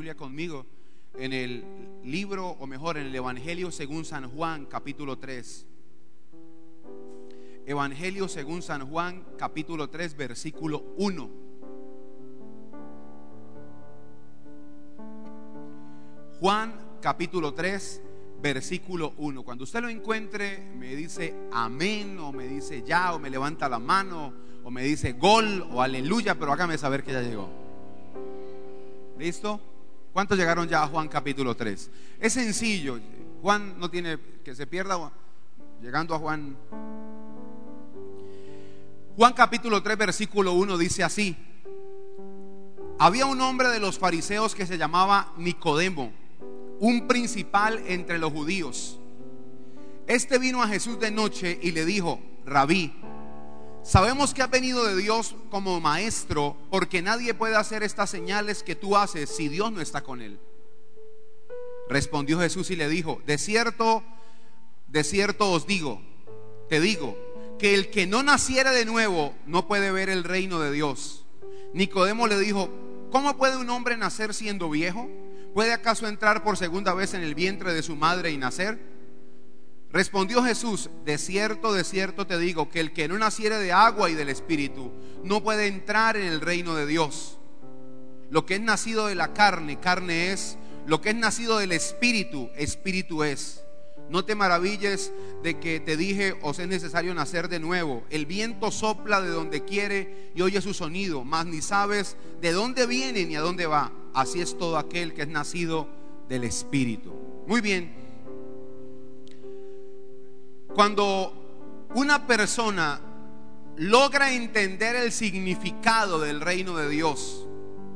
Biblia conmigo en el libro, o mejor, en el Evangelio según San Juan, capítulo 3. Evangelio según San Juan, capítulo 3, versículo 1. Juan, capítulo 3, versículo 1. Cuando usted lo encuentre, me dice amén, o me dice ya, o me levanta la mano, o me dice gol, o aleluya, pero hágame saber que ya llegó. ¿Listo? ¿Cuántos llegaron ya a Juan capítulo 3? Es sencillo. Juan no tiene que se pierda. Llegando a Juan capítulo 3, versículo 1 dice así: había un hombre de los fariseos que se llamaba Nicodemo, un principal entre los judíos. Este vino a Jesús de noche y le dijo: Rabí, sabemos que has venido de Dios como maestro, porque nadie puede hacer estas señales que tú haces si Dios no está con él. Respondió Jesús y le dijo: de cierto te digo, que el que no naciera de nuevo no puede ver el reino de Dios. Nicodemo le dijo: ¿cómo puede un hombre nacer siendo viejo? ¿Puede acaso entrar por segunda vez en el vientre de su madre y nacer? Respondió Jesús: de cierto te digo, que el que no naciere de agua y del Espíritu no puede entrar en el reino de Dios. Lo que es nacido de la carne, carne es; lo que es nacido del Espíritu, Espíritu es. No te maravilles de que te dije: os es necesario nacer de nuevo. El viento sopla de donde quiere y oye su sonido, mas ni sabes de dónde viene ni a dónde va. Así es todo aquel que es nacido del Espíritu. Muy bien. Cuando una persona logra entender el significado del reino de Dios,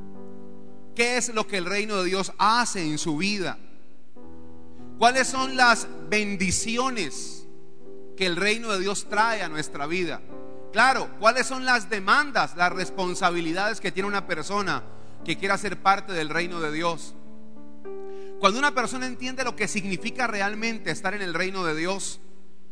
¿qué es lo que el reino de Dios hace en su vida? ¿Cuáles son las bendiciones que el reino de Dios trae a nuestra vida? Claro, ¿cuáles son las demandas, las responsabilidades que tiene una persona que quiera ser parte del reino de Dios? Cuando una persona entiende lo que significa realmente estar en el reino de Dios,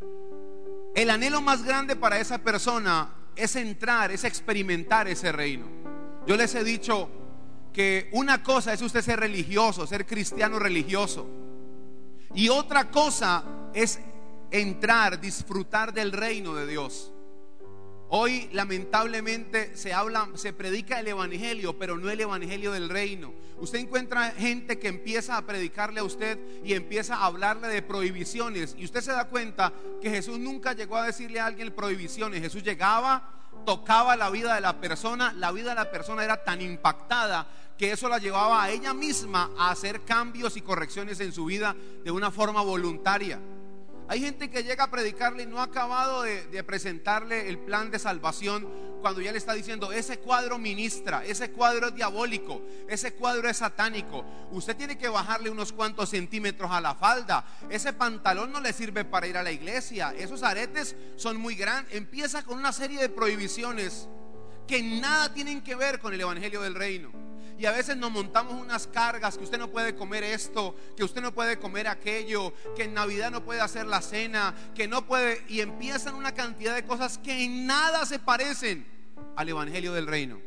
el anhelo más grande para esa persona es entrar, es experimentar ese reino. Yo les he dicho que una cosa es usted ser religioso, ser cristiano religioso, y otra cosa es entrar, disfrutar del reino de Dios. Hoy lamentablemente se predica el evangelio, pero no el evangelio del reino. Usted encuentra gente que empieza a predicarle a usted y empieza a hablarle de prohibiciones, y usted se da cuenta que Jesús nunca llegó a decirle a alguien prohibiciones. Jesús llegaba, tocaba la vida de la persona era tan impactada que eso la llevaba a ella misma a hacer cambios y correcciones en su vida de una forma voluntaria. Hay gente que llega a predicarle y no ha acabado de presentarle el plan de salvación, cuando ya le está diciendo: ese cuadro ministra, ese cuadro es diabólico, ese cuadro es satánico, usted tiene que bajarle unos cuantos centímetros a la falda, ese pantalón no le sirve para ir a la iglesia, esos aretes son muy grandes. Empieza con una serie de prohibiciones que nada tienen que ver con el evangelio del reino. Y a veces nos montamos unas cargas: que usted no puede comer esto, que usted no puede comer aquello, que en Navidad no puede hacer la cena, que no puede, y empiezan una cantidad de cosas que en nada se parecen al evangelio del reino.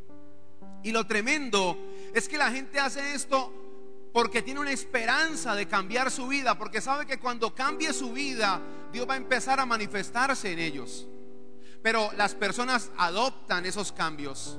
Y lo tremendo es que la gente hace esto porque tiene una esperanza de cambiar su vida, porque sabe que cuando cambie su vida, Dios va a empezar a manifestarse en ellos. Pero las personas adoptan esos cambios,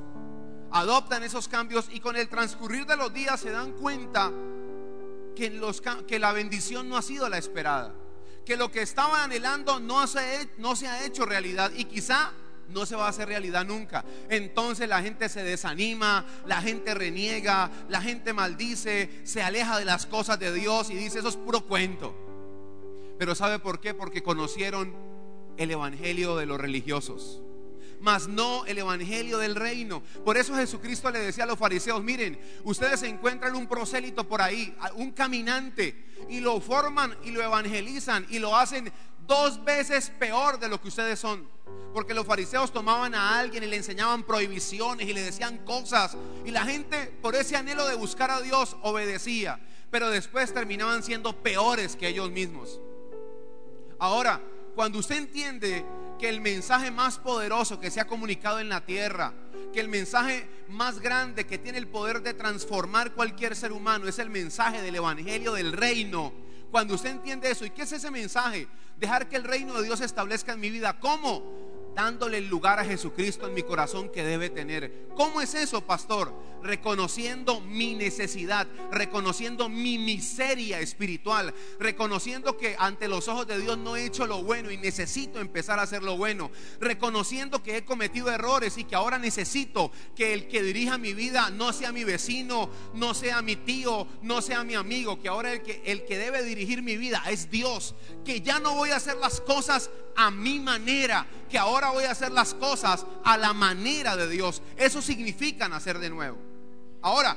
y con el transcurrir de los días se dan cuenta que la bendición no ha sido la esperada, que lo que estaban anhelando no se ha hecho realidad, y quizá no se va a hacer realidad nunca. Entonces la gente se desanima, la gente reniega, la gente maldice, se aleja de las cosas de Dios y dice: eso es puro cuento. Pero ¿sabe por qué? Porque conocieron el evangelio de los religiosos, mas no el evangelio del reino. Por eso Jesucristo le decía a los fariseos: miren, ustedes encuentran un prosélito por ahí, un caminante, y lo forman y lo evangelizan y lo hacen 2 veces peor de lo que ustedes son. Porque los fariseos tomaban a alguien y le enseñaban prohibiciones y le decían cosas, y la gente, por ese anhelo de buscar a Dios, obedecía, pero después terminaban siendo peores que ellos mismos. Ahora, cuando usted entiende que el mensaje más poderoso que se ha comunicado en la tierra, que el mensaje más grande que tiene el poder de transformar cualquier ser humano es el mensaje del evangelio del reino. Cuando usted entiende eso, ¿y qué es ese mensaje? Dejar que el reino de Dios se establezca en mi vida. ¿Cómo? Dándole el lugar a Jesucristo en mi corazón que debe tener. ¿Cómo es eso, pastor? Reconociendo mi necesidad, reconociendo mi miseria espiritual, reconociendo que ante los ojos de Dios no he hecho lo bueno y necesito empezar a hacer lo bueno, reconociendo que he cometido errores y que ahora necesito que el que dirija mi vida no sea mi vecino, no sea mi tío, no sea mi amigo, que ahora el que debe dirigir mi vida es Dios, que ya no voy a hacer las cosas a mi manera, que ahora voy a hacer las cosas a la manera de Dios. Eso significa nacer de nuevo. Ahora,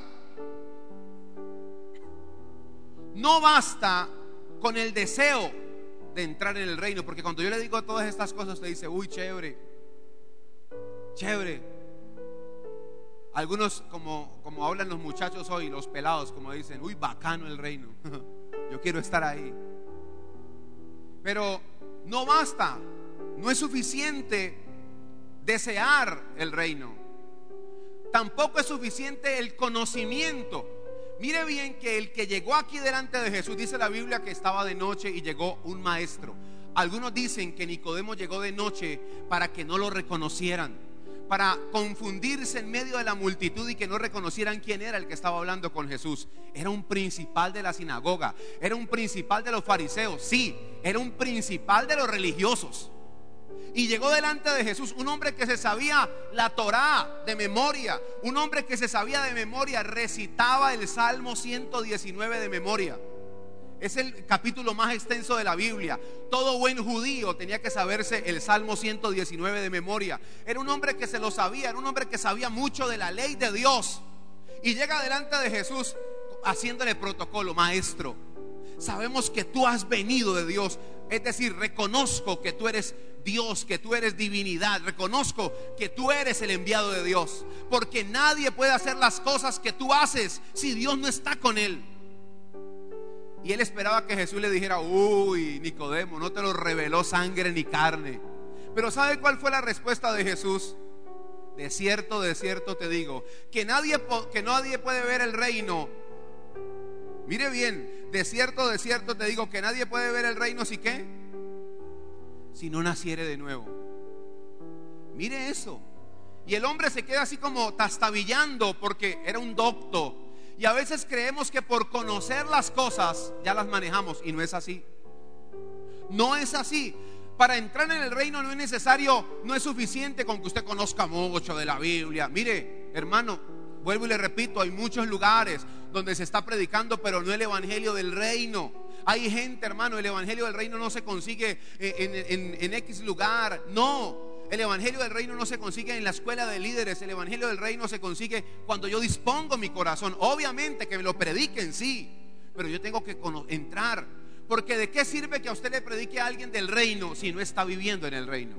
no basta con el deseo de entrar en el reino, porque cuando yo le digo todas estas cosas, usted dice, uy, chévere, chévere. Algunos, como hablan los muchachos hoy, los pelados, como dicen, uy, bacano el reino. Yo quiero estar ahí. Pero no basta, no es suficiente desear el reino. Tampoco es suficiente el conocimiento. Mire bien que el que llegó aquí delante de Jesús, dice la Biblia que estaba de noche y llegó un maestro. Algunos dicen que Nicodemo llegó de noche para que no lo reconocieran, para confundirse en medio de la multitud y que no reconocieran quién era el que estaba hablando con Jesús. Era un principal de la sinagoga, era un principal de los fariseos, sí, era un principal de los religiosos. Y llegó delante de Jesús un hombre que se sabía la Torá de memoria, un hombre que se sabía de memoria, recitaba el Salmo 119 de memoria. Es el capítulo más extenso de la Biblia. Todo buen judío tenía que saberse el Salmo 119 de memoria. Era un hombre que se lo sabía, era un hombre que sabía mucho de la ley de Dios. Y llega delante de Jesús haciéndole protocolo: maestro, sabemos que tú has venido de Dios. Es decir, reconozco que tú eres Dios, que tú eres divinidad. Reconozco que tú eres el enviado de Dios, porque nadie puede hacer las cosas que tú haces si Dios no está con él. Y él esperaba que Jesús le dijera: uy, Nicodemo, no te lo reveló sangre ni carne. Pero ¿sabe cuál fue la respuesta de Jesús? De cierto te digo, que nadie puede ver el reino. Mire bien, de cierto te digo que nadie puede ver el reino si ¿qué? Si no naciere de nuevo. Mire eso. Y el hombre se queda así como tastabillando porque era un docto. Y a veces creemos que por conocer las cosas ya las manejamos, y no es así. No es así. Para entrar en el reino no es necesario, no es suficiente con que usted conozca mucho de la Biblia. Mire, hermano, vuelvo y le repito, hay muchos lugares donde se está predicando, pero no el evangelio del reino. Hay gente, hermano, el evangelio del reino no se consigue en X lugar. No. El evangelio del reino no se consigue en la escuela de líderes. El evangelio del reino se consigue cuando yo dispongo mi corazón. Obviamente que me lo prediquen, sí, pero yo tengo que entrar. Porque ¿de qué sirve que a usted le predique a alguien del reino si no está viviendo en el reino?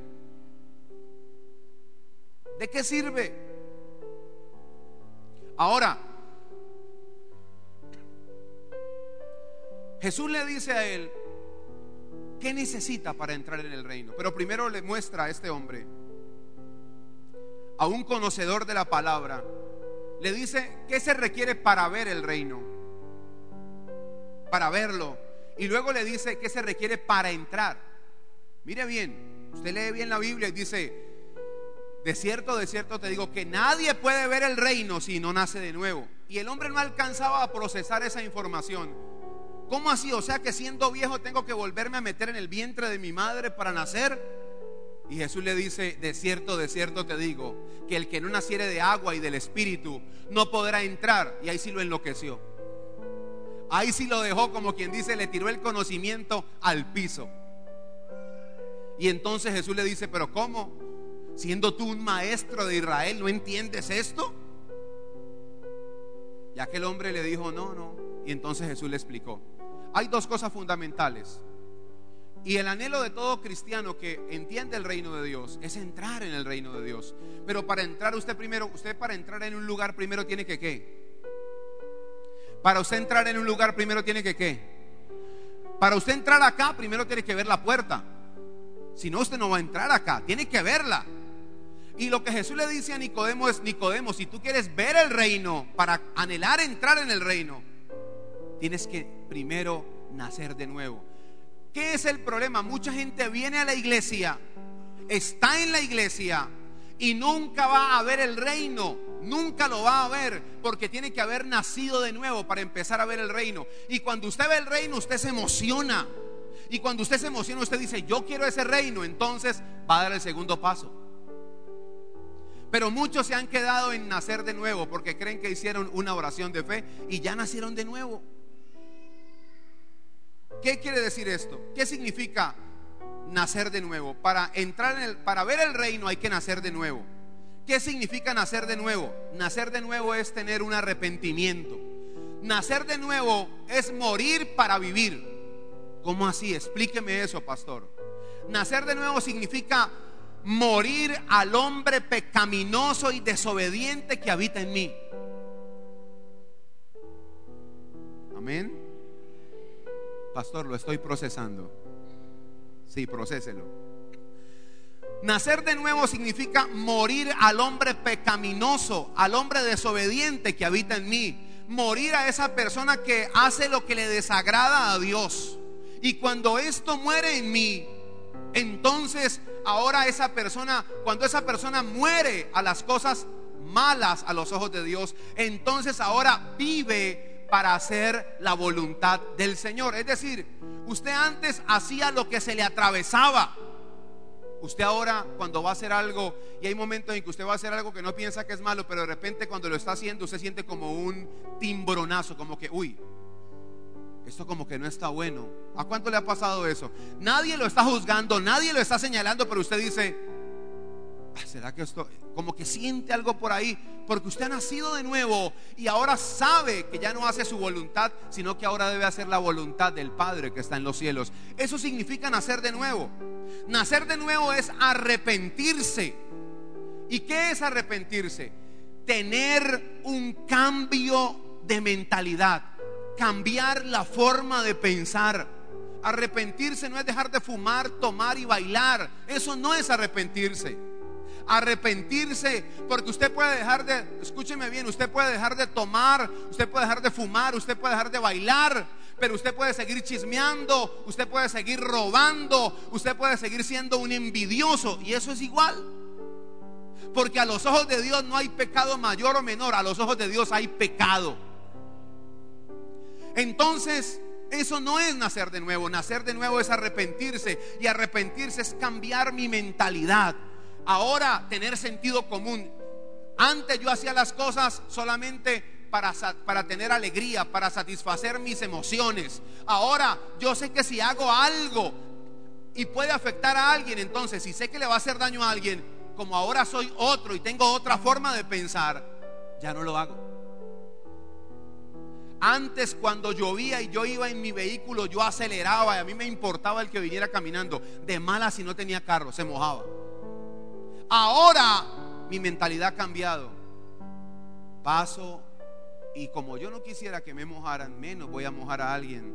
¿De qué sirve? Ahora, Jesús le dice a él ¿qué necesita para entrar en el reino? Pero primero le muestra a este hombre, a un conocedor de la palabra, le dice qué se requiere para ver el reino, para verlo. Y luego le dice qué se requiere para entrar. Mire bien, usted lee bien la Biblia y dice: de cierto te digo que nadie puede ver el reino si no nace de nuevo. Y el hombre no alcanzaba a procesar esa información. ¿Cómo así? O sea que siendo viejo tengo que volverme a meter en el vientre de mi madre para nacer. Y Jesús le dice: de cierto te digo que el que no naciere de agua y del Espíritu no podrá entrar. Y ahí sí lo enloqueció. Ahí sí lo dejó, como quien dice, le tiró el conocimiento al piso. Y entonces Jesús le dice: pero ¿cómo? Siendo tú un maestro de Israel, ¿no entiendes esto? Y aquel hombre le dijo: no. Y entonces Jesús le explicó. Hay dos cosas fundamentales. Y el anhelo de todo cristiano que entiende el reino de Dios es entrar en el reino de Dios. Pero para entrar usted para entrar en un lugar primero tiene que ¿qué? Para usted entrar en un lugar primero tiene que ¿qué? Para usted entrar acá primero tiene que ver la puerta. Si no, usted no va a entrar acá, tiene que verla. Y lo que Jesús le dice a Nicodemo es: Nicodemo, si tú quieres ver el reino, para anhelar entrar en el reino, tienes que primero nacer de nuevo. ¿Qué es el problema? Mucha gente viene a la iglesia, está en la iglesia y nunca va a ver el reino. Nunca lo va a ver, porque tiene que haber nacido de nuevo para empezar a ver el reino. Y cuando usted ve el reino, usted se emociona. Y cuando usted se emociona, usted dice: yo quiero ese reino. Entonces va a dar el segundo paso. Pero muchos se han quedado en nacer de nuevo, porque creen que hicieron una oración de fe y ya nacieron de nuevo. ¿Qué quiere decir esto? ¿Qué significa nacer de nuevo? Para entrar para ver el reino hay que nacer de nuevo. ¿Qué significa nacer de nuevo? Nacer de nuevo es tener un arrepentimiento. Nacer de nuevo es morir para vivir. ¿Cómo así? Explíqueme eso, pastor. Nacer de nuevo significa morir al hombre pecaminoso y desobediente que habita en mí. Amén. Pastor, lo estoy procesando. Sí, procéselo. Nacer de nuevo significa morir al hombre pecaminoso, al hombre desobediente que habita en mí. Morir a esa persona que hace lo que le desagrada a Dios. Y cuando esto muere en mí, entonces ahora cuando esa persona muere a las cosas malas a los ojos de Dios, entonces ahora vive para hacer la voluntad del Señor. Es decir, usted antes hacía lo que se le atravesaba. Usted ahora, cuando va a hacer algo, y hay momentos en que usted va a hacer algo que no piensa que es malo, pero de repente cuando lo está haciendo, usted siente como un timbronazo, como que uy, esto como que no está bueno. ¿A cuánto le ha pasado eso? Nadie lo está juzgando, nadie lo está señalando, pero usted dice: ¿será que esto? Como que siente algo por ahí, porque usted ha nacido de nuevo y ahora sabe que ya no hace su voluntad, sino que ahora debe hacer la voluntad del Padre que está en los cielos. Eso significa nacer de nuevo. Nacer de nuevo es arrepentirse. ¿Y qué es arrepentirse? Tener un cambio de mentalidad, cambiar la forma de pensar. Arrepentirse no es dejar de fumar, tomar y bailar. Eso no es arrepentirse. Arrepentirse, porque usted puede dejar de, escúcheme bien, usted puede dejar de tomar, usted puede dejar de fumar, usted puede dejar de bailar, pero usted puede seguir chismeando, usted puede seguir robando, usted puede seguir siendo un envidioso, y eso es igual. Porque a los ojos de Dios no hay pecado mayor o menor, a los ojos de Dios hay pecado. Entonces, eso no es nacer de nuevo. Nacer de nuevo es arrepentirse, y arrepentirse es cambiar mi mentalidad. Ahora tener sentido común. Antes yo hacía las cosas solamente para tener alegría, para satisfacer mis emociones. Ahora yo sé que si hago algo y puede afectar a alguien, entonces si sé que le va a hacer daño a alguien, como ahora soy otro y tengo otra forma de pensar, ya no lo hago. Antes, cuando llovía y yo iba en mi vehículo, yo aceleraba y a mí me importaba el que viniera caminando. De mala si no tenía carro, se mojaba. Ahora mi mentalidad ha cambiado. Paso y como yo no quisiera que me mojaran, menos voy a mojar a alguien.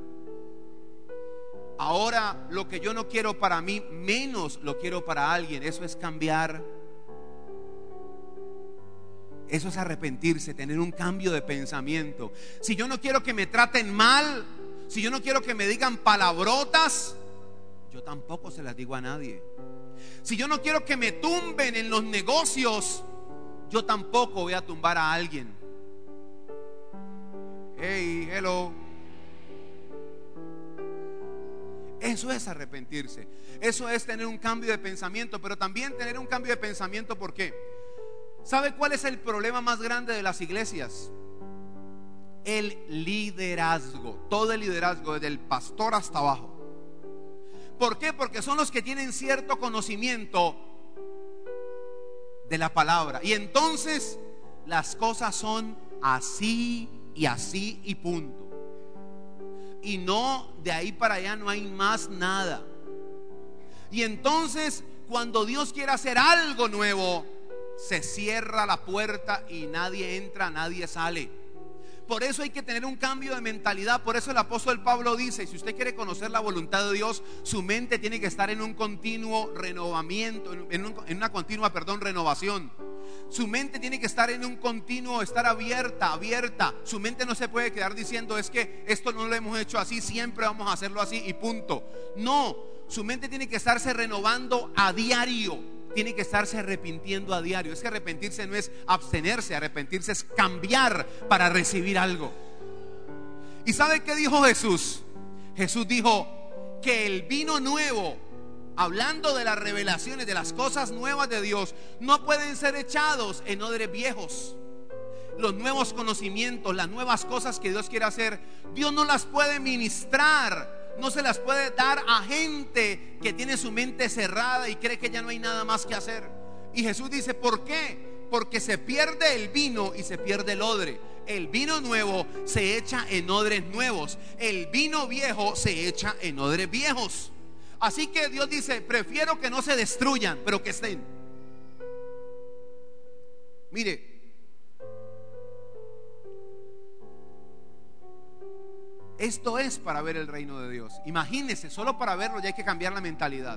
Ahora lo que yo no quiero para mí, menos lo quiero para alguien. Eso es cambiar. Eso es arrepentirse, tener un cambio de pensamiento. Si yo no quiero que me traten mal, si yo no quiero que me digan palabrotas, yo tampoco se las digo a nadie. Si yo no quiero que me tumben en los negocios, yo tampoco voy a tumbar a alguien. Hey, hello. Eso es arrepentirse. Eso es tener un cambio de pensamiento. Pero también tener un cambio de pensamiento, ¿por qué? ¿Sabe cuál es el problema más grande de las iglesias? El liderazgo. Todo el liderazgo, desde el pastor hasta abajo. ¿Por qué? Porque son los que tienen cierto conocimiento de la palabra. Y entonces las cosas son así y punto. Y no, de ahí para allá no hay más nada. Y entonces cuando Dios quiere hacer algo nuevo, se cierra la puerta y nadie entra, nadie sale. Por eso hay que tener un cambio de mentalidad. Por eso el apóstol Pablo dice: si usted quiere conocer la voluntad de Dios, su mente tiene que estar en un continuo renovamiento, en una continua, renovación. Su mente tiene que estar en un continuo, estar abierta. Su mente no se puede quedar diciendo: es que esto no lo hemos hecho así, siempre vamos a hacerlo así y punto. No, su mente tiene que estarse renovando a diario. Tiene que estarse arrepintiendo a diario. Es que arrepentirse no es abstenerse, arrepentirse es cambiar para recibir algo. ¿Y sabe qué dijo Jesús? Jesús dijo que el vino nuevo, hablando de las revelaciones, de las cosas nuevas de Dios, no pueden ser echados en odres viejos. Los nuevos conocimientos, las nuevas cosas que Dios quiere hacer, Dios no las puede ministrar, no se las puede dar a gente que tiene su mente cerrada y cree que ya no hay nada más que hacer. Y Jesús dice: ¿por qué? Porque se pierde el vino y se pierde el odre. El vino nuevo se echa en odres nuevos, el vino viejo se echa en odres viejos. Así que Dios dice: prefiero que no se destruyan, pero que estén. Mire, esto es para ver el reino de Dios. Imagínese, solo para verlo ya hay que cambiar la mentalidad.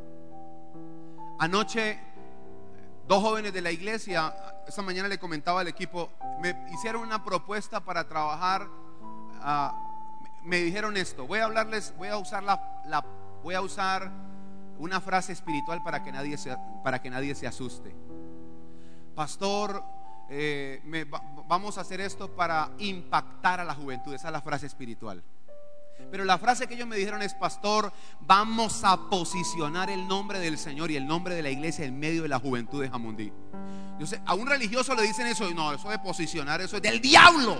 Anoche, dos jóvenes de la iglesia, esta mañana le comentaba al equipo, me hicieron una propuesta para trabajar. Me dijeron esto: voy a usar una frase espiritual para que nadie se asuste. Pastor, vamos a hacer esto para impactar a la juventud. Esa es la frase espiritual. Pero la frase que ellos me dijeron es: pastor, vamos a posicionar el nombre del Señor y el nombre de la iglesia en medio de la juventud de Jamundí. Yo sé, a un religioso le dicen eso, y no, eso de posicionar, eso es del diablo.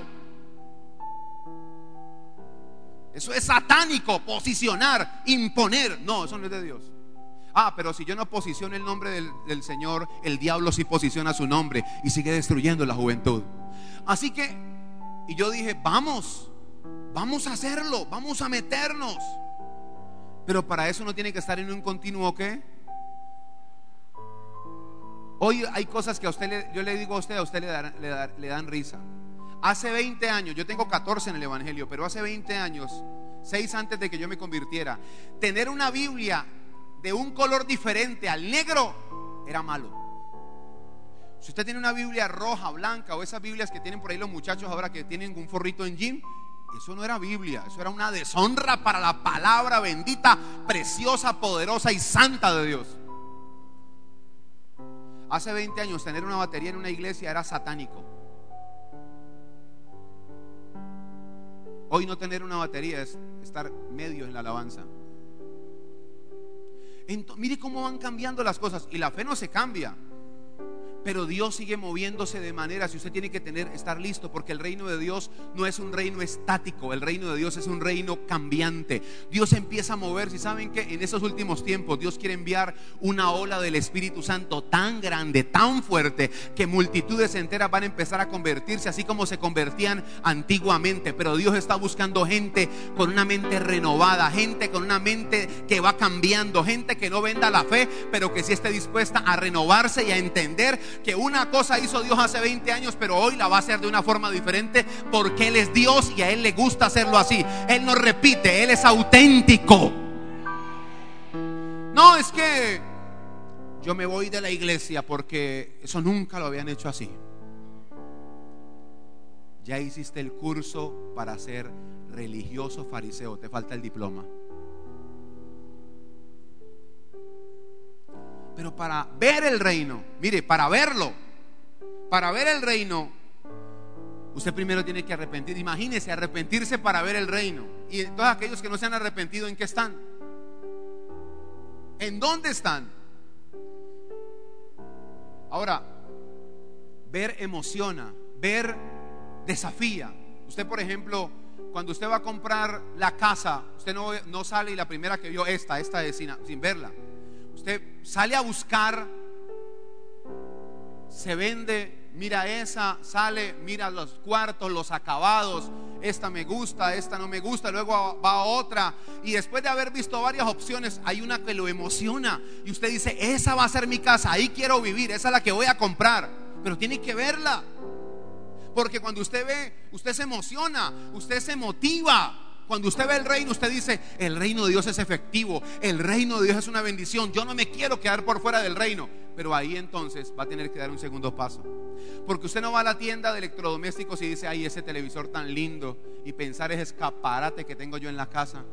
Eso es satánico, posicionar, imponer. No, eso no es de Dios. Pero si yo no posiciono el nombre del Señor, el diablo sí posiciona su nombre y sigue destruyendo la juventud. Así que, y yo dije: vamos a hacerlo, vamos a meternos. Pero para eso no tiene que estar en un continuo ¿qué? Hoy hay cosas que yo le digo a usted le dan risa. Hace 20 años, yo tengo 14 en el evangelio, pero hace 20 años, 6 antes de que yo me convirtiera, tener una Biblia de un color diferente al negro era malo. Si usted tiene una Biblia roja, blanca, o esas Biblias que tienen por ahí los muchachos ahora que tienen un forrito en jean, eso no era Biblia, eso era una deshonra para la palabra bendita, preciosa, poderosa y santa de Dios. Hace 20 años tener una batería en una iglesia era satánico. Hoy no tener una batería es estar medio en la alabanza. Mire cómo van cambiando las cosas. Y la fe no se cambia, pero Dios sigue moviéndose de manera. Si usted tiene que estar listo, porque el reino de Dios no es un reino estático. El reino de Dios es un reino cambiante. Dios empieza a moverse. Y saben que en esos últimos tiempos Dios quiere enviar una ola del Espíritu Santo tan grande, tan fuerte, que multitudes enteras van a empezar a convertirse, así como se convertían antiguamente. Pero Dios está buscando gente con una mente renovada, gente con una mente que va cambiando, gente que no venda la fe, pero que sí esté dispuesta a renovarse y a entender que una cosa hizo Dios hace 20 años, pero hoy la va a hacer de una forma diferente, porque Él es Dios y a Él le gusta hacerlo así. Él no repite, Él es auténtico. No, es que yo me voy de la iglesia porque eso nunca lo habían hecho así. Ya hiciste el curso para ser religioso fariseo, te falta el diploma. Pero para ver el reino, mire, para ver el reino, usted primero tiene que arrepentir. Imagínese, arrepentirse para ver el reino. Y todos aquellos que no se han arrepentido, ¿en qué están? ¿En dónde están? Ahora, ver emociona, ver desafía. Usted, por ejemplo, cuando usted va a comprar la casa, usted no sale y la primera que vio esta es sin verla. Usted sale a buscar, se vende, mira esa, sale, mira los cuartos, los acabados, esta me gusta, esta no me gusta, luego va a otra, y después de haber visto varias opciones, hay una que lo emociona y usted dice: esa va a ser mi casa, ahí quiero vivir, esa es la que voy a comprar. Pero tiene que verla, Porque cuando usted ve, usted se emociona, usted se motiva. Cuando usted ve el reino, usted dice: el reino de Dios es efectivo, el reino de Dios es una bendición, yo no me quiero quedar por fuera del reino. Pero ahí entonces va a tener que dar un segundo paso, porque usted no va a la tienda de electrodomésticos y dice: ay, ese televisor tan lindo, y pensar: es escaparate que tengo yo en la casa,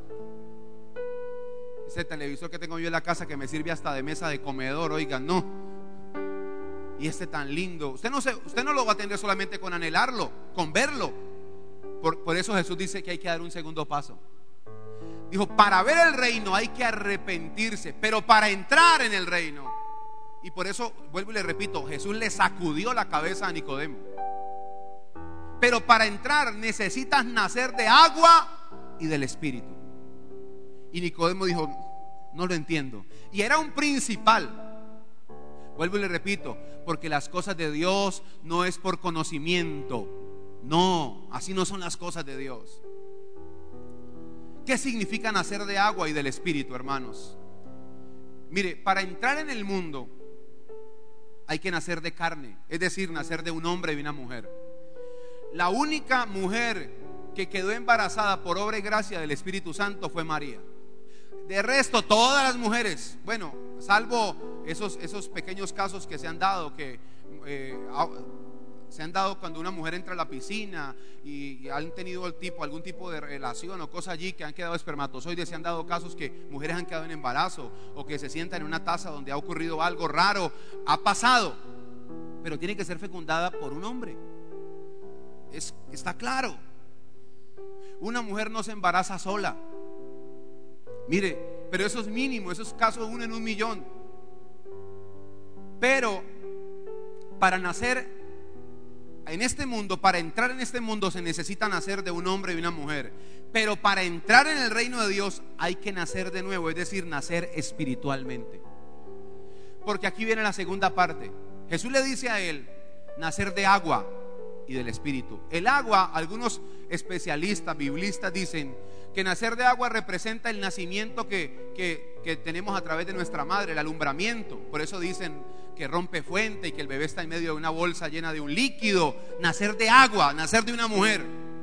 ese televisor que tengo yo en la casa que me sirve hasta de mesa de comedor. Oigan, no. Y este tan lindo, usted no lo va a tener solamente con anhelarlo, con verlo. Por eso Jesús dice que hay que dar un segundo paso. Dijo: para ver el reino hay que arrepentirse, pero para entrar en el reino. Y por eso, vuelvo y le repito, Jesús le sacudió la cabeza a Nicodemo. Pero para entrar necesitas nacer de agua y del Espíritu. Y Nicodemo dijo: no lo entiendo. Y era un principal. Vuelvo y le repito, porque las cosas de Dios no es por conocimiento. No, así no son las cosas de Dios. ¿Qué significa nacer de agua y del Espíritu, hermanos? Mire, para entrar en el mundo hay que nacer de carne, es decir, nacer de un hombre y una mujer. La única mujer que quedó embarazada por obra y gracia del Espíritu Santo fue María. De resto, todas las mujeres, bueno, salvo esos pequeños casos que se han dado, se han dado cuando una mujer entra a la piscina y han tenido algún tipo de relación o cosa allí, que han quedado espermatozoides. Se han dado casos que mujeres han quedado en embarazo, o que se sientan en una taza donde ha ocurrido algo raro. Ha pasado, pero tiene que ser fecundada por un hombre. Está claro. Una mujer no se embaraza sola. Mire, pero eso es mínimo, eso es caso 1 en 1.000.000. Pero para nacer en este mundo, para entrar en este mundo, se necesita nacer de un hombre y una mujer. Pero para entrar en el reino de Dios hay que nacer de nuevo, es decir, nacer espiritualmente. Porque aquí viene la segunda parte. Jesús le dice a él: nacer de agua y del Espíritu. El agua, algunos especialistas, biblistas dicen que nacer de agua representa el nacimiento que tenemos a través de nuestra madre, el alumbramiento. Por eso dicen que rompe fuente y que el bebé está en medio de una bolsa llena de un líquido. Nacer de agua, nacer de una mujer.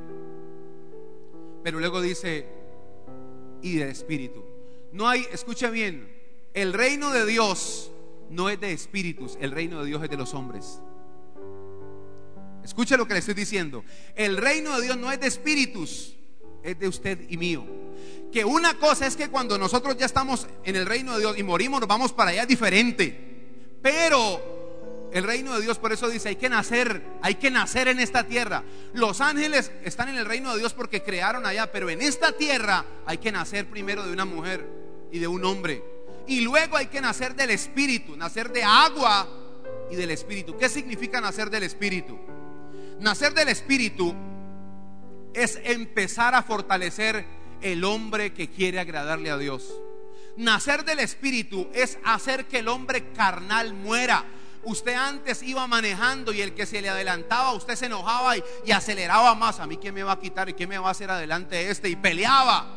Pero luego dice: y del Espíritu. No hay, escuche bien, el reino de Dios no es de espíritus, el reino de Dios es de los hombres. Escuche lo que le estoy diciendo. El reino de Dios no es de espíritus, es de usted y mío. Que una cosa es que cuando nosotros ya estamos en el reino de Dios y morimos, nos vamos para allá, es diferente. Pero el reino de Dios, por eso dice: hay que nacer en esta tierra. Los ángeles están en el reino de Dios porque crearon allá, pero en esta tierra hay que nacer primero de una mujer y de un hombre. Y luego hay que nacer del Espíritu, nacer de agua y del Espíritu. ¿Qué significa nacer del Espíritu? Nacer del Espíritu es empezar a fortalecer el hombre que quiere agradarle a Dios. Nacer del Espíritu es hacer que el hombre carnal muera. Usted antes iba manejando y el que se le adelantaba, usted se enojaba y aceleraba más. A mí ¿quién me va a quitar y quién me va a hacer adelante este? Y peleaba.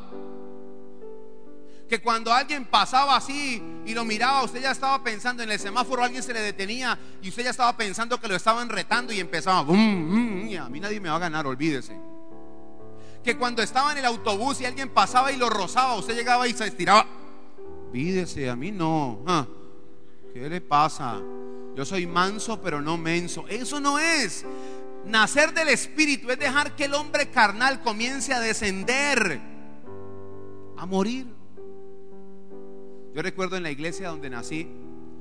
Que cuando alguien pasaba así y lo miraba, usted ya estaba pensando en el semáforo, alguien se le detenía y usted ya estaba pensando que lo estaban retando y empezaba: y a mí nadie me va a ganar, olvídese. Que cuando estaba en el autobús y alguien pasaba y lo rozaba, usted llegaba y se estiraba: olvídese, a mí no. ¿Qué le pasa? Yo soy manso pero no menso. Eso no es. Nacer del Espíritu es dejar que el hombre carnal comience a descender, a morir. Yo recuerdo en la iglesia donde nací,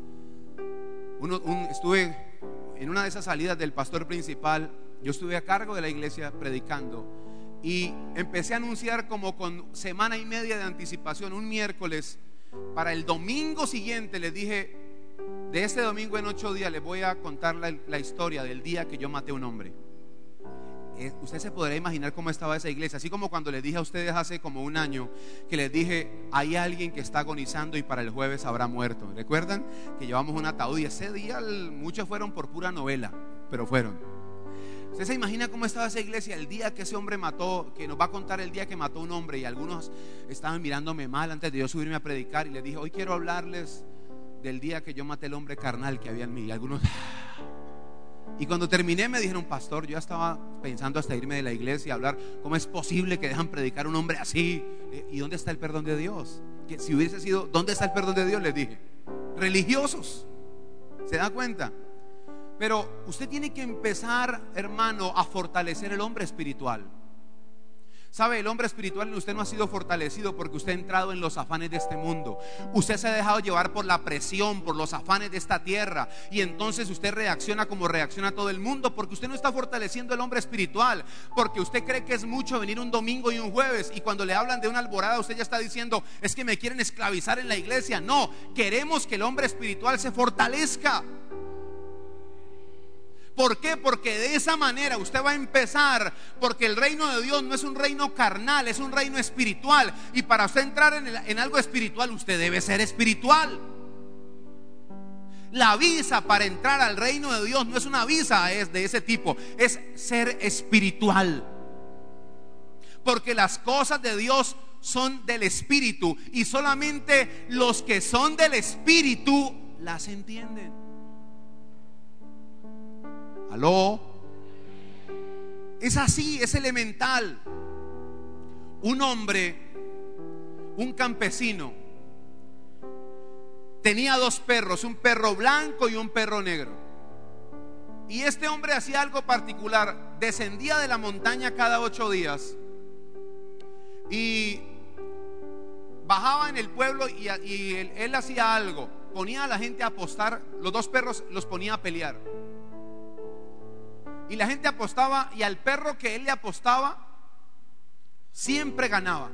estuve en una de esas salidas del pastor principal. Yo estuve a cargo de la iglesia predicando y empecé a anunciar como con semana y media de anticipación. Un miércoles, para el domingo siguiente, les dije: de este domingo en 8 días les voy a contar la historia del día que yo maté a un hombre. Usted se podrá imaginar cómo estaba esa iglesia. Así como cuando les dije a ustedes hace como un año que les dije: hay alguien que está agonizando y para el jueves habrá muerto. ¿Recuerdan? Que llevamos un ataúd y ese día muchos fueron por pura novela, pero fueron. ¿Usted se imagina cómo estaba esa iglesia el día que ese hombre mató? Que nos va a contar el día que mató a un hombre. Y algunos estaban mirándome mal antes de yo subirme a predicar. Y les dije: hoy quiero hablarles del día que yo maté el hombre carnal que había en mí. Y algunos: Y cuando terminé me dijeron: pastor, yo ya estaba pensando hasta irme de la iglesia, hablar, ¿cómo es posible que dejan predicar a un hombre así? ¿Y dónde está el perdón de Dios? Que si hubiese sido, ¿dónde está el perdón de Dios? Les dije: religiosos. ¿Se da cuenta? Pero usted tiene que empezar, hermano, a fortalecer el hombre espiritual. ¿Sabe? El hombre espiritual en usted no ha sido fortalecido porque usted ha entrado en los afanes de este mundo. Usted se ha dejado llevar por la presión, por los afanes de esta tierra, y entonces usted reacciona como reacciona todo el mundo, porque usted no está fortaleciendo el hombre espiritual. Porque usted cree que es mucho venir un domingo y un jueves, y cuando le hablan de una alborada usted ya está diciendo: es que me quieren esclavizar en la iglesia. No, queremos que el hombre espiritual se fortalezca. ¿Por qué? Porque de esa manera usted va a empezar, porque el reino de Dios no es un reino carnal, es un reino espiritual. Y para usted entrar en algo espiritual, usted debe ser espiritual. La visa para entrar al reino de Dios no es una visa es de ese tipo, es ser espiritual. Porque las cosas de Dios son del espíritu, y solamente los que son del espíritu las entienden. ¿Aló? Es así, es elemental. Un hombre, un campesino, tenía dos perros, un perro blanco y un perro negro. Y este hombre hacía algo particular: descendía de la montaña cada 8 días y bajaba en el pueblo, y él hacía algo: ponía a la gente a apostar. Los dos perros los ponía a pelear, y la gente apostaba, y al perro que él le apostaba siempre ganaba.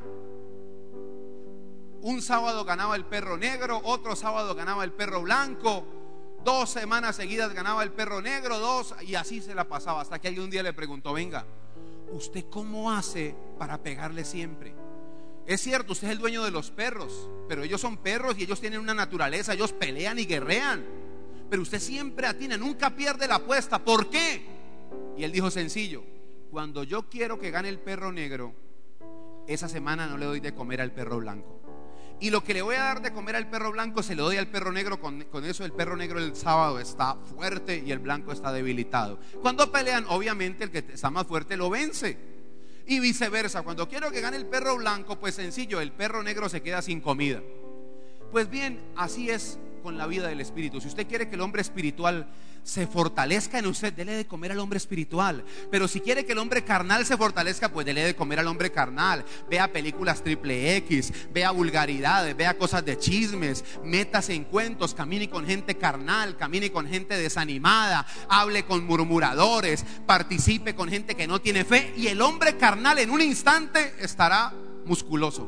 Un sábado ganaba el perro negro, otro sábado ganaba el perro blanco, 2 semanas seguidas ganaba el perro negro, 2, y así se la pasaba, hasta que algún día le preguntó: venga, ¿usted cómo hace para pegarle siempre? Es cierto, usted es el dueño de los perros, pero ellos son perros y ellos tienen una naturaleza, ellos pelean y guerrean, pero usted siempre atina, nunca pierde la apuesta. ¿Por qué? Y él dijo: sencillo, cuando yo quiero que gane el perro negro, esa semana no le doy de comer al perro blanco, y lo que le voy a dar de comer al perro blanco se lo doy al perro negro. Con eso el perro negro el sábado está fuerte y el blanco está debilitado. Cuando pelean, obviamente el que está más fuerte lo vence, y viceversa. Cuando quiero que gane el perro blanco, pues sencillo, el perro negro se queda sin comida. Pues bien, así es con la vida del espíritu. Si usted quiere que el hombre espiritual se fortalezca en usted, dele de comer al hombre espiritual. Pero si quiere que el hombre carnal se fortalezca, pues dele de comer al hombre carnal. Vea películas triple X, vea vulgaridades, vea cosas de chismes, métase en cuentos, camine con gente carnal, camine con gente desanimada, hable con murmuradores, participe con gente que no tiene fe, y el hombre carnal en un instante estará musculoso.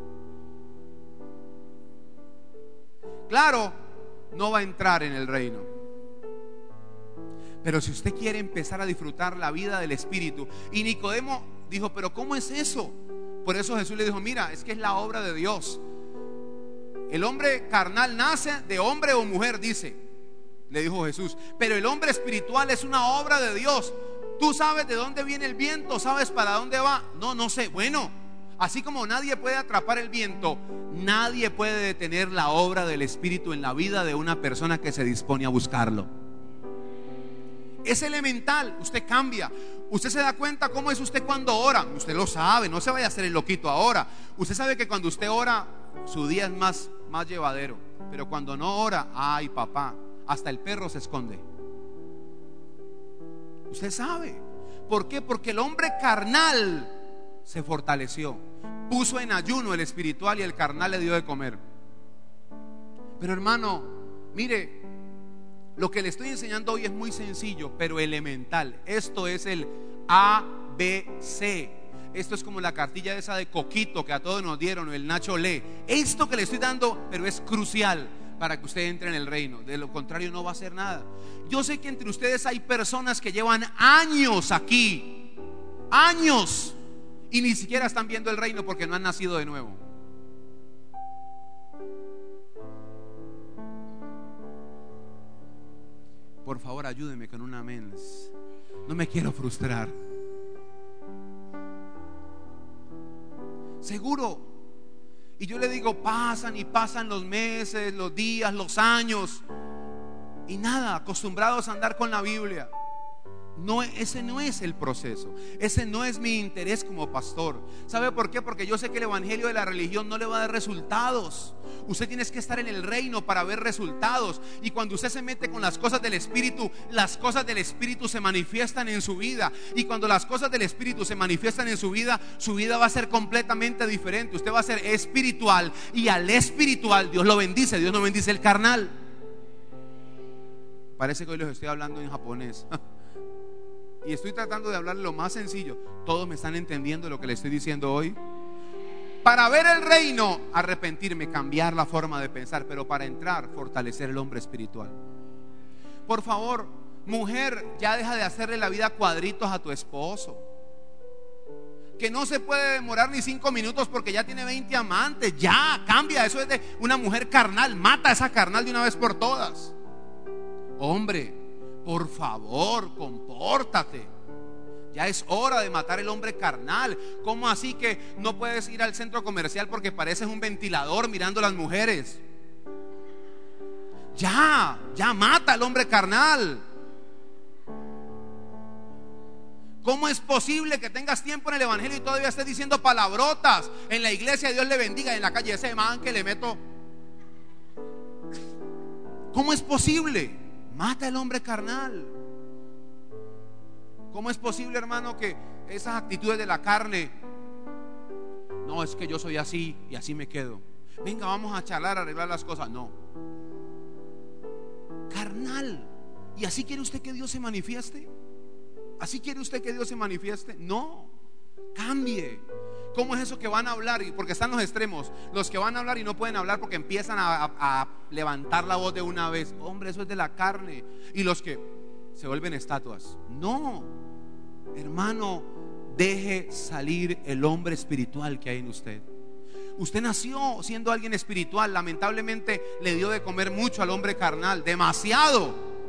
Claro, no va a entrar en el reino. Pero si usted quiere empezar a disfrutar la vida del espíritu, y Nicodemo dijo: pero ¿cómo es eso? Por eso Jesús le dijo: mira, es que es la obra de Dios. El hombre carnal nace de hombre o mujer, dice, le dijo Jesús, pero el hombre espiritual es una obra de Dios. ¿Tú sabes de dónde viene el viento? ¿Sabes para dónde va? No sé. Bueno, así como nadie puede atrapar el viento, nadie puede detener la obra del Espíritu en la vida de una persona que se dispone a buscarlo. Es elemental, usted cambia. Usted se da cuenta cómo es usted cuando ora. Usted lo sabe, no se vaya a hacer el loquito ahora. Usted sabe que cuando usted ora, su día es más llevadero. Pero cuando no ora, ay papá, hasta el perro se esconde. Usted sabe. ¿Por qué? Porque el hombre carnal se fortaleció, puso en ayuno el espiritual y el carnal le dio de comer. Pero hermano, mire, lo que le estoy enseñando hoy es muy sencillo, pero elemental. Esto es el ABC. Esto es como la cartilla esa de Coquito que a todos nos dieron, o el Nacho lee. Esto que le estoy dando, pero es crucial para que usted entre en el reino. De lo contrario no va a hacer nada. Yo sé que entre ustedes hay personas que llevan años aquí, años, y ni siquiera están viendo el reino porque no han nacido de nuevo. Por favor, ayúdeme con un amén. No me quiero frustrar. Seguro. Y yo le digo, pasan y pasan los meses, los días, los años, y nada, acostumbrados a andar con la Biblia. No, ese no es el proceso. Ese no es mi interés como pastor. ¿Sabe por qué? Porque yo sé que el evangelio de la religión no le va a dar resultados. Usted tiene que estar en el reino para ver resultados. Y cuando usted se mete con las cosas del Espíritu, las cosas del Espíritu se manifiestan en su vida. Y cuando las cosas del Espíritu se manifiestan en su vida va a ser completamente diferente. Usted va a ser espiritual, y al espiritual Dios lo bendice. Dios no bendice el carnal. Parece que hoy les estoy hablando en japonés. Y estoy tratando de hablar lo más sencillo. ¿Todos me están entendiendo lo que les estoy diciendo hoy? Para ver el reino, arrepentirme, cambiar la forma de pensar. Pero para entrar, fortalecer el hombre espiritual. Por favor, mujer, ya deja de hacerle la vida cuadritos a tu esposo. Que no se puede demorar ni 5 minutos porque ya tiene 20 amantes. Ya, cambia. Eso es de una mujer carnal. Mata a esa carnal de una vez por todas. Hombre, por favor, compórtate. Ya es hora de matar el hombre carnal. ¿Cómo así que no puedes ir al centro comercial porque pareces un ventilador mirando a las mujeres? Ya mata al hombre carnal. ¿Cómo es posible que tengas tiempo en el evangelio y todavía estés diciendo palabrotas en la iglesia? Dios le bendiga, en la calle ese man que le meto. ¿Cómo es posible? Mata el hombre carnal. ¿Cómo es posible, hermano, que esas actitudes de la carne? No, es que yo soy así y así me quedo. Venga, vamos a charlar, a arreglar las cosas. No. Carnal. ¿Y así quiere usted que Dios se manifieste? ¿Así quiere usted que Dios se manifieste? No. Cambie. ¿Cómo es eso que van a hablar? Porque están los extremos. Los que van a hablar y no pueden hablar porque empiezan a levantar la voz de una vez. Hombre, eso es de la carne. Y los que se vuelven estatuas. No, hermano, deje salir el hombre espiritual que hay en usted. Usted nació siendo alguien espiritual. Lamentablemente le dio de comer mucho al hombre carnal. Demasiado.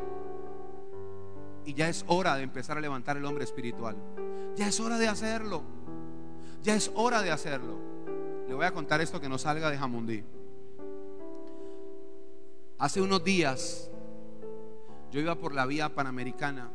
Y ya es hora de empezar a levantar el hombre espiritual. Ya es hora de hacerlo. Ya es hora de hacerlo. Le voy a contar esto que no salga de Jamundí. Hace unos días yo iba por la vía panamericana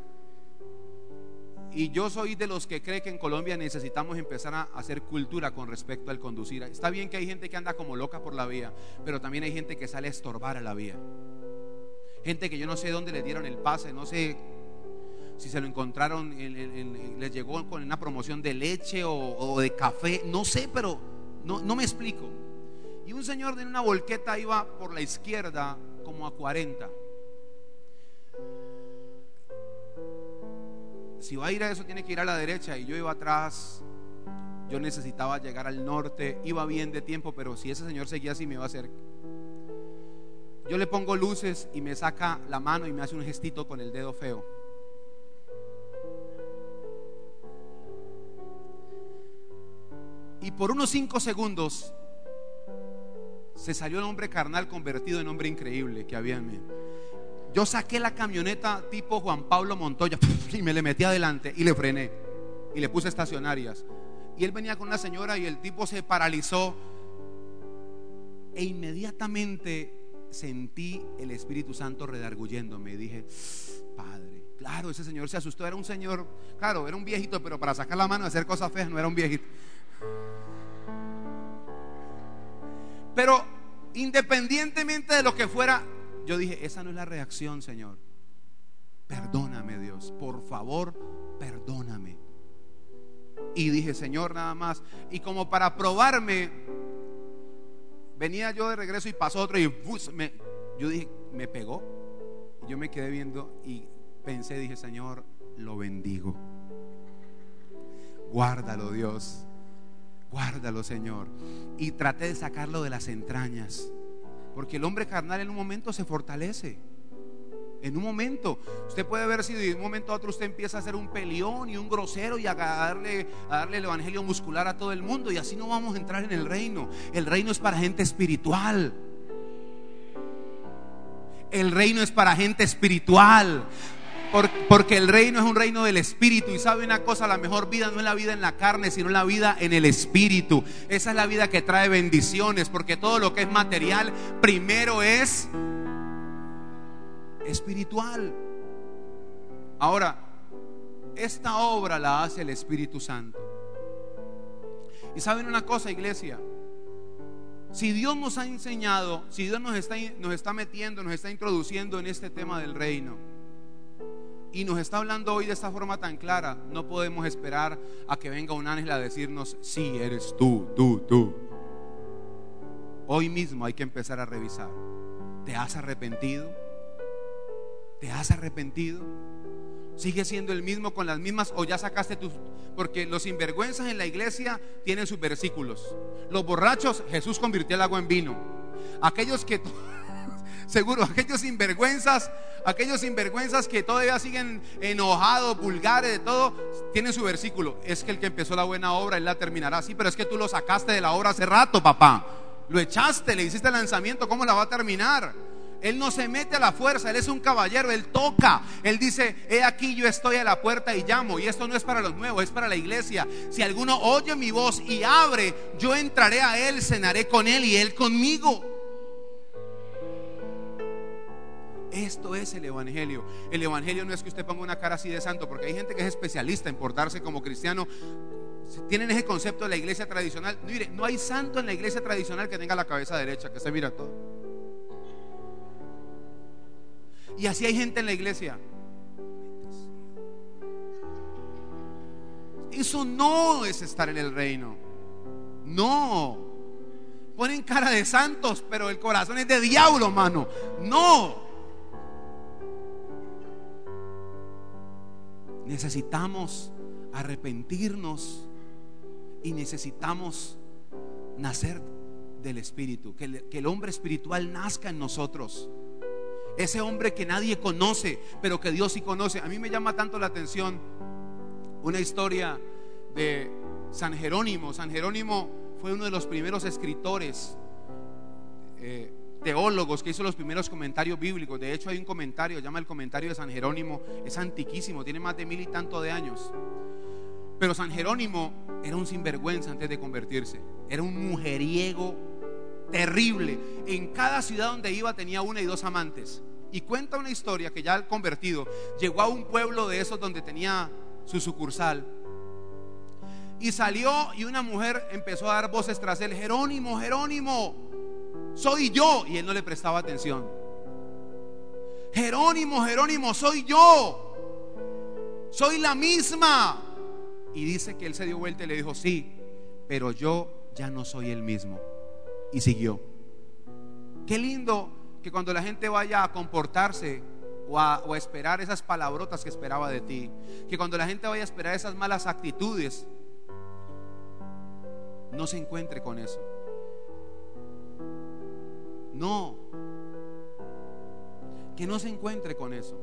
y yo soy de los que cree que en Colombia necesitamos empezar a hacer cultura con respecto al conducir. Está bien que hay gente que anda como loca por la vía, pero también hay gente que sale a estorbar a la vía. Gente que yo no sé dónde le dieron el pase, no sé si se lo encontraron, les llegó con una promoción de leche o de café, no sé, pero no me explico. Y un señor de una volqueta iba por la izquierda como a 40. Si va a ir a eso, tiene que ir a la derecha. Y yo iba atrás. Yo necesitaba llegar al norte. Iba bien de tiempo, pero si ese señor seguía así me iba a hacer. Yo le pongo luces y me saca la mano y me hace un gestito con el dedo feo. Y por unos 5 segundos se salió el hombre carnal convertido en hombre increíble que había en mí. Yo saqué la camioneta tipo Juan Pablo Montoya y me le metí adelante y le frené y le puse estacionarias. Y él venía con una señora y el tipo se paralizó. E inmediatamente sentí el Espíritu Santo redarguyéndome. Y dije, Padre, claro, ese señor se asustó. Era un señor, claro, era un viejito, pero para sacar la mano y hacer cosas feas no era un viejito. Pero independientemente de lo que fuera, yo dije, esa no es la reacción, Señor. Perdóname, Dios, por favor, perdóname. Y dije, Señor, nada más. Y como para probarme, venía yo de regreso y pasó otro y yo dije, me pegó. Y yo me quedé viendo y pensé, dije, Señor, lo bendigo. Guárdalo, Dios. Guárdalo, Señor. Y traté de sacarlo de las entrañas, porque el hombre carnal en un momento se fortalece. En un momento, usted puede ver si de un momento a otro usted empieza a ser un peleón y un grosero y a darle el evangelio muscular a todo el mundo, y así no vamos a entrar en el reino. El reino es para gente espiritual. El reino es para gente espiritual. Porque el reino es un reino del espíritu. Y sabe una cosa, la mejor vida no es la vida en la carne, sino la vida en el espíritu. Esa es la vida que trae bendiciones, porque todo lo que es material primero es espiritual. Ahora, Esta obra la hace el Espíritu Santo. Y saben una cosa, iglesia, si Dios nos ha enseñado, si Dios nos está metiendo, nos está introduciendo en este tema del reino y nos está hablando hoy de esta forma tan clara, no podemos esperar a que venga un ángel a decirnos: sí, eres tú. Hoy mismo hay que empezar a revisar. ¿Te has arrepentido? ¿Te has arrepentido? ¿Sigue siendo el mismo con las mismas o ya sacaste tus? Porque los sinvergüenzas en la iglesia tienen sus versículos. Los borrachos, Jesús convirtió el agua en vino. Aquellos que seguro, aquellos sinvergüenzas que todavía siguen enojados, vulgares, de todo, tienen su versículo. Es que el que empezó la buena obra, él la terminará. Sí, pero es que tú lo sacaste de la obra hace rato, papá. Lo echaste, le hiciste el lanzamiento, ¿cómo la va a terminar? Él no se mete a la fuerza, Él es un caballero, Él toca. Él dice: he aquí yo estoy a la puerta y llamo. Y esto no es para los nuevos, es para la iglesia. Si alguno oye mi voz y abre, yo entraré a Él, cenaré con Él y Él conmigo. Esto es el evangelio. El evangelio no es que usted ponga una cara así de santo, porque hay gente que es especialista en portarse como cristiano. Tienen ese concepto de la iglesia tradicional. Mire, no hay santo en la iglesia tradicional que tenga la cabeza derecha, que se mira todo. Y así hay gente en la iglesia. Eso no es estar en el reino. No. Ponen cara de santos, pero el corazón es de diablo, mano. No. Necesitamos arrepentirnos y necesitamos nacer del Espíritu. Que el hombre espiritual nazca en nosotros. Ese hombre que nadie conoce, pero que Dios sí conoce. A mí me llama tanto la atención una historia de San Jerónimo. San Jerónimo fue uno de los primeros escritores, teólogos, que hizo los primeros comentarios bíblicos. De hecho hay un comentario, se llama el comentario de San Jerónimo. Es antiquísimo, tiene más de 1000 y tanto de años. Pero San Jerónimo era un sinvergüenza antes de convertirse. Era un mujeriego terrible. En cada ciudad donde iba tenía 1 y 2 amantes. Y cuenta una historia que ya al convertido llegó a un pueblo de esos donde tenía su sucursal, y salió y una mujer empezó a dar voces tras él: Jerónimo, Jerónimo, soy yo. Y él no le prestaba atención. Jerónimo, Jerónimo, soy yo, soy la misma. Y dice que él se dio vuelta y le dijo: sí, pero yo ya no soy el mismo. Y siguió. Qué lindo que cuando la gente vaya a comportarse o a esperar esas palabrotas que esperaba de ti, que cuando la gente vaya a esperar esas malas actitudes, no se encuentre con eso. No, que no se encuentre con eso.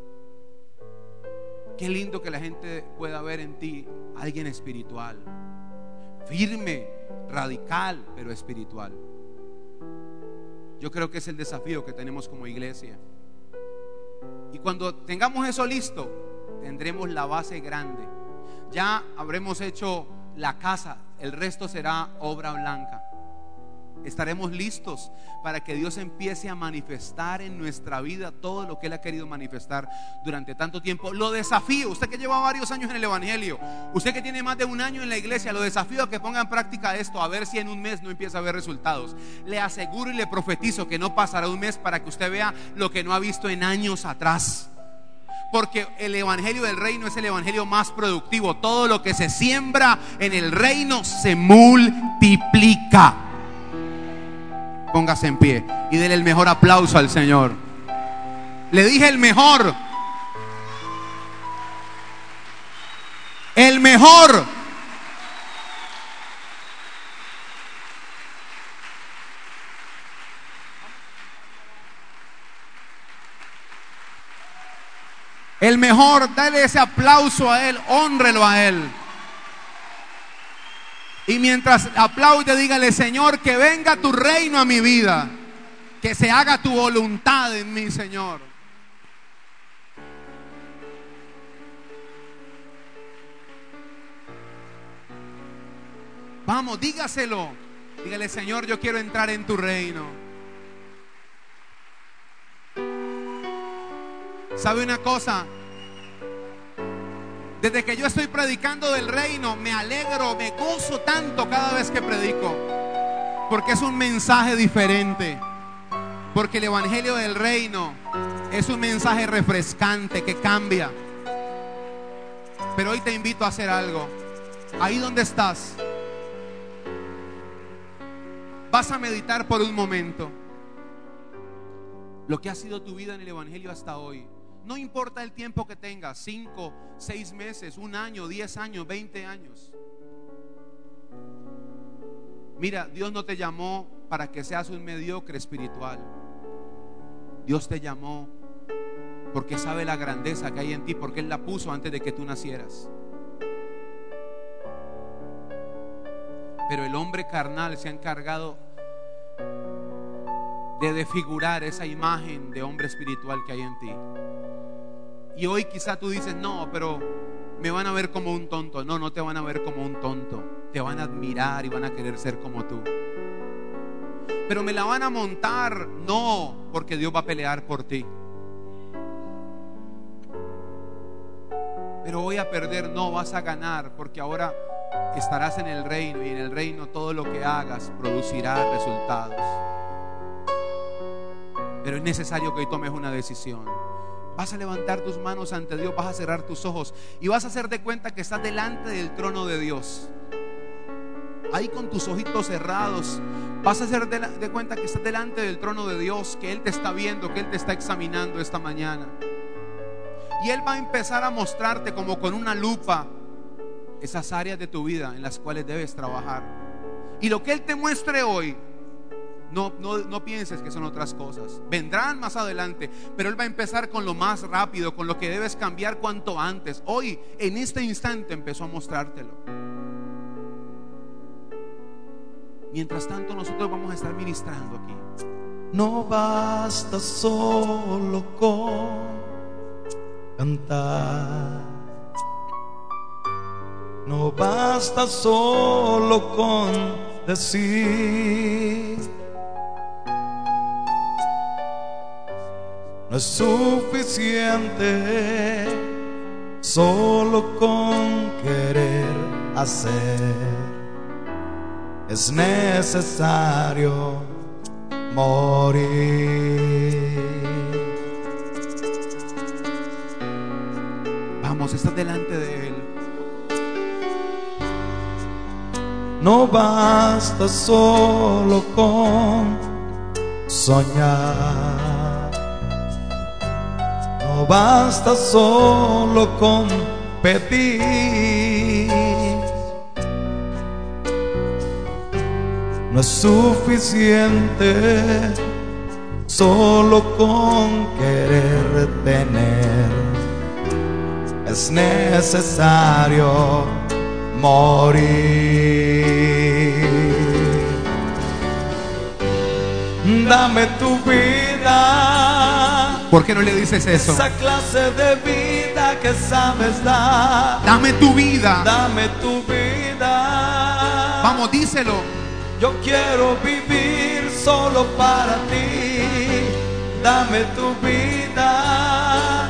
Qué lindo que la gente pueda ver en ti alguien espiritual, firme, radical, pero espiritual. Yo creo que es el desafío que tenemos como iglesia. Y cuando tengamos eso listo, tendremos la base grande. Ya habremos hecho la casa, el resto será obra blanca. Estaremos listos para que Dios empiece a manifestar en nuestra vida todo lo que Él ha querido manifestar durante tanto tiempo. Lo desafío, usted que lleva varios años en el evangelio, usted que tiene más de 1 año en la iglesia, lo desafío a que ponga en práctica esto, a ver si en un mes no empieza a ver resultados. Le aseguro y le profetizo que no pasará un mes para que usted vea lo que no ha visto en años atrás. Porque el evangelio del reino es el evangelio más productivo. Todo lo que se siembra en el reino se multiplica. Póngase en pie y déle el mejor aplauso al Señor. Le dije el mejor. El mejor. El mejor, dale ese aplauso a Él, hónrelo a Él. Y mientras aplaude, dígale: Señor, que venga tu reino a mi vida, que se haga tu voluntad en mí, Señor. Vamos, dígaselo. Dígale: Señor, yo quiero entrar en tu reino. ¿Sabe una cosa? Desde que yo estoy predicando del reino, me alegro, me gozo tanto cada vez que predico, porque es un mensaje diferente. Porque el evangelio del reino es un mensaje refrescante que cambia. Pero hoy te invito a hacer algo. Ahí donde estás, vas a meditar por un momento lo que ha sido tu vida en el evangelio hasta hoy. No importa el tiempo que tengas, 5, 6 meses, 1 año, 10 años, 20 años. Mira, Dios no te llamó para que seas un mediocre espiritual. Dios te llamó porque sabe la grandeza que hay en ti, porque Él la puso antes de que tú nacieras. Pero el hombre carnal se ha encargado de desfigurar esa imagen de hombre espiritual que hay en ti. Y hoy quizá tú dices, no, pero me van a ver como un tonto. No, no te van a ver como un tonto. Te van a admirar y van a querer ser como tú. Pero me la van a montar. No, porque Dios va a pelear por ti. Pero voy a perder. No, vas a ganar, porque ahora estarás en el reino, y en el reino todo lo que hagas producirá resultados. Pero es necesario que hoy tomes una decisión. Vas a levantar tus manos ante Dios, vas a cerrar tus ojos y vas a hacerte cuenta que estás delante del trono de Dios. Ahí con tus ojitos cerrados, vas a hacerte de cuenta que estás delante del trono de Dios, que Él te está viendo, que Él te está examinando esta mañana. Y Él va a empezar a mostrarte como con una lupa esas áreas de tu vida en las cuales debes trabajar. Y lo que Él te muestre hoy, no pienses que son otras cosas. Vendrán más adelante, pero Él va a empezar con lo más rápido, con lo que debes cambiar cuanto antes. Hoy, en este instante, empezó a mostrártelo. Mientras tanto, nosotros vamos a estar ministrando aquí. No basta solo con cantar, no basta solo con decir, no es suficiente solo con querer hacer. Es necesario morir. Vamos, estás delante de Él. No basta solo con soñar, no basta solo con pedir, no es suficiente solo con querer tener. Es necesario morir. Dame tu vida. ¿Por qué no le dices eso? Esa clase de vida que sabes dar. Dame tu vida. Dame tu vida. Vamos, díselo. Yo quiero vivir solo para ti. Dame tu vida.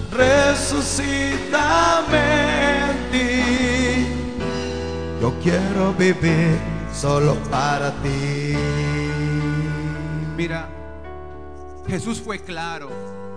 Resucítame en ti. Yo quiero vivir solo para ti. Mira, Jesús fue claro.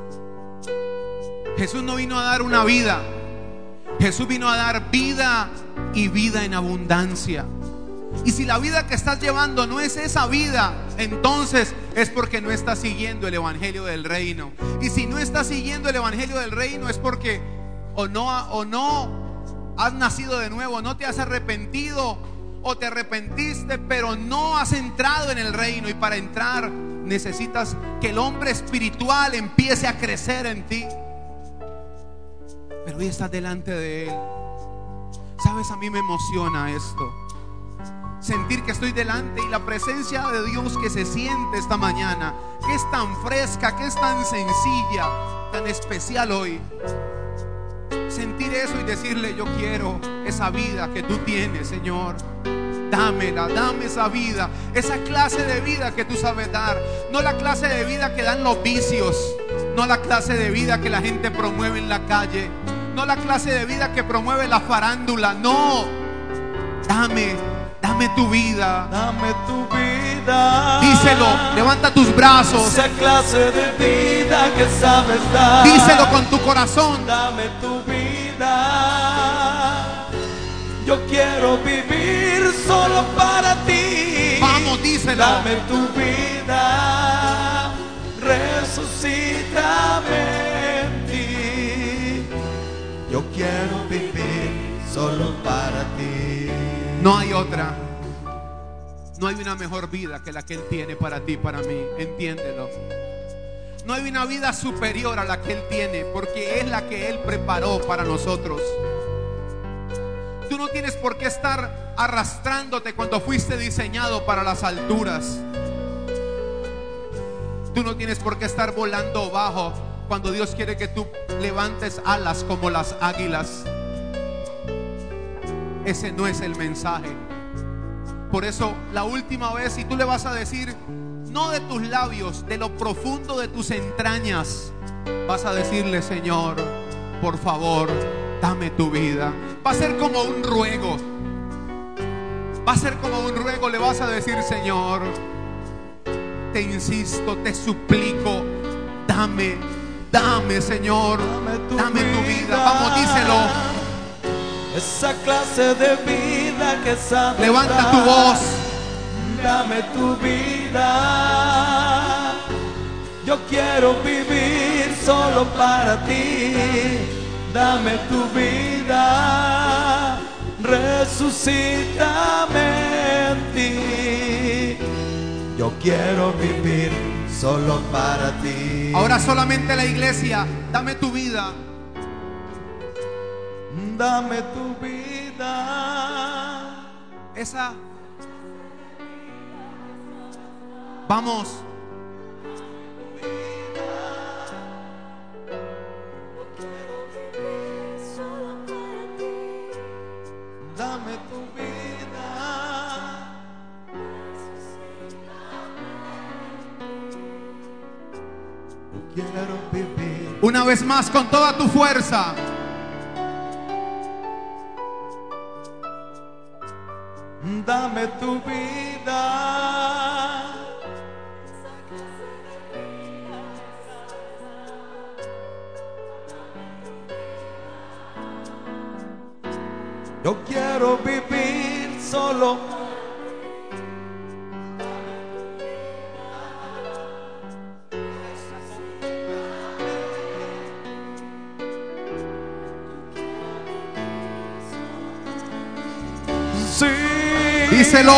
Jesús no vino a dar una vida. Jesús vino a dar vida y vida en abundancia. Y si la vida que estás llevando no es esa vida, entonces es porque no estás siguiendo el evangelio del reino. Y si no estás siguiendo el evangelio del reino, es porque o no has nacido de nuevo, no te has arrepentido, o te arrepentiste pero no has entrado en el reino. Y para entrar necesitas que el hombre espiritual empiece a crecer en ti. Pero hoy estás delante de Él. Sabes, a mí me emociona esto, sentir que estoy delante y la presencia de Dios que se siente esta mañana, que es tan fresca, que es tan sencilla, tan especial hoy. Sentir eso y decirle: yo quiero esa vida que tú tienes, Señor. Dámela, dame esa vida, esa clase de vida que tú sabes dar. No la clase de vida que dan los vicios, no la clase de vida que la gente promueve en la calle, No la clase de vida que promueve la farándula. No. Dame tu vida. Dame tu vida. Díselo, levanta tus brazos. Esa clase de vida que sabes dar. Díselo con tu corazón. Dame tu vida. Yo quiero vivir solo para ti. Vamos, díselo. Dame tu vida. Resucítame en ti. Yo quiero vivir solo para ti. No hay otra. No hay una mejor vida que la que Él tiene para ti, para mí. Entiéndelo. No hay una vida superior a la que Él tiene, porque es la que Él preparó para nosotros. Tú no tienes por qué estar arrastrándote cuando fuiste diseñado para las alturas. Tú no tienes por qué estar volando bajo cuando Dios quiere que tú levantes alas como las águilas. Ese no es el mensaje. Por eso la última vez, si tú le vas a decir, no de tus labios, de lo profundo de tus entrañas, vas a decirle: Señor, por favor, dame tu vida. Va a ser como un ruego. Va a ser como un ruego. Le vas a decir: Señor, te insisto, te suplico, dame, Señor, dame tu vida. Vamos, díselo. Esa clase de vida que sabes Levanta dar. tu voz. Dame tu vida. Yo quiero vivir solo para ti. Dame tu vida. Resucítame en ti. Yo quiero vivir solo para ti. Ahora solamente la iglesia, dame tu vida. Dame tu vida. Esa. Vamos. Dame tu vida. Quiero vivir. Una vez más, con toda tu fuerza. Dame tu vida. Yo quiero vivir solo. Sí. Díselo.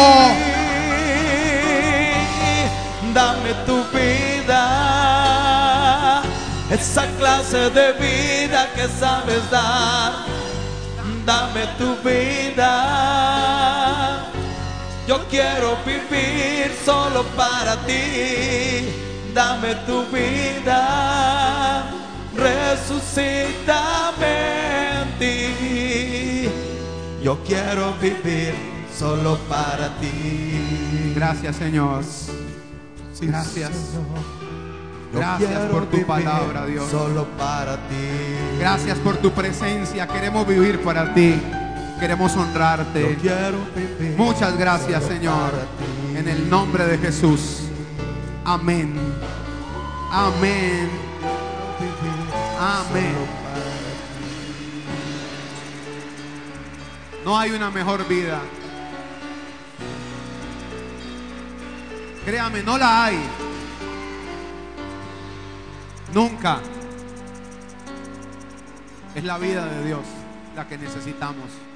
Dame tu vida. Esa clase de vida que sabes dar. Dame tu vida. Yo quiero vivir solo para ti. Dame tu vida. Resucítame en ti. Yo quiero vivir solo para ti. Gracias, Señor. Sí, Gracias. Señor. Yo Gracias quiero por tu vivir palabra, Dios. Solo para ti. Gracias por tu presencia. Queremos vivir para ti. Queremos Yo honrarte. quiero vivir Muchas gracias, solo Señor. para ti. En el nombre de Jesús. Amén. Amén. Vivir Amén. solo para ti. No hay una mejor vida. Créame, no la hay. Nunca. Es la vida de Dios la que necesitamos.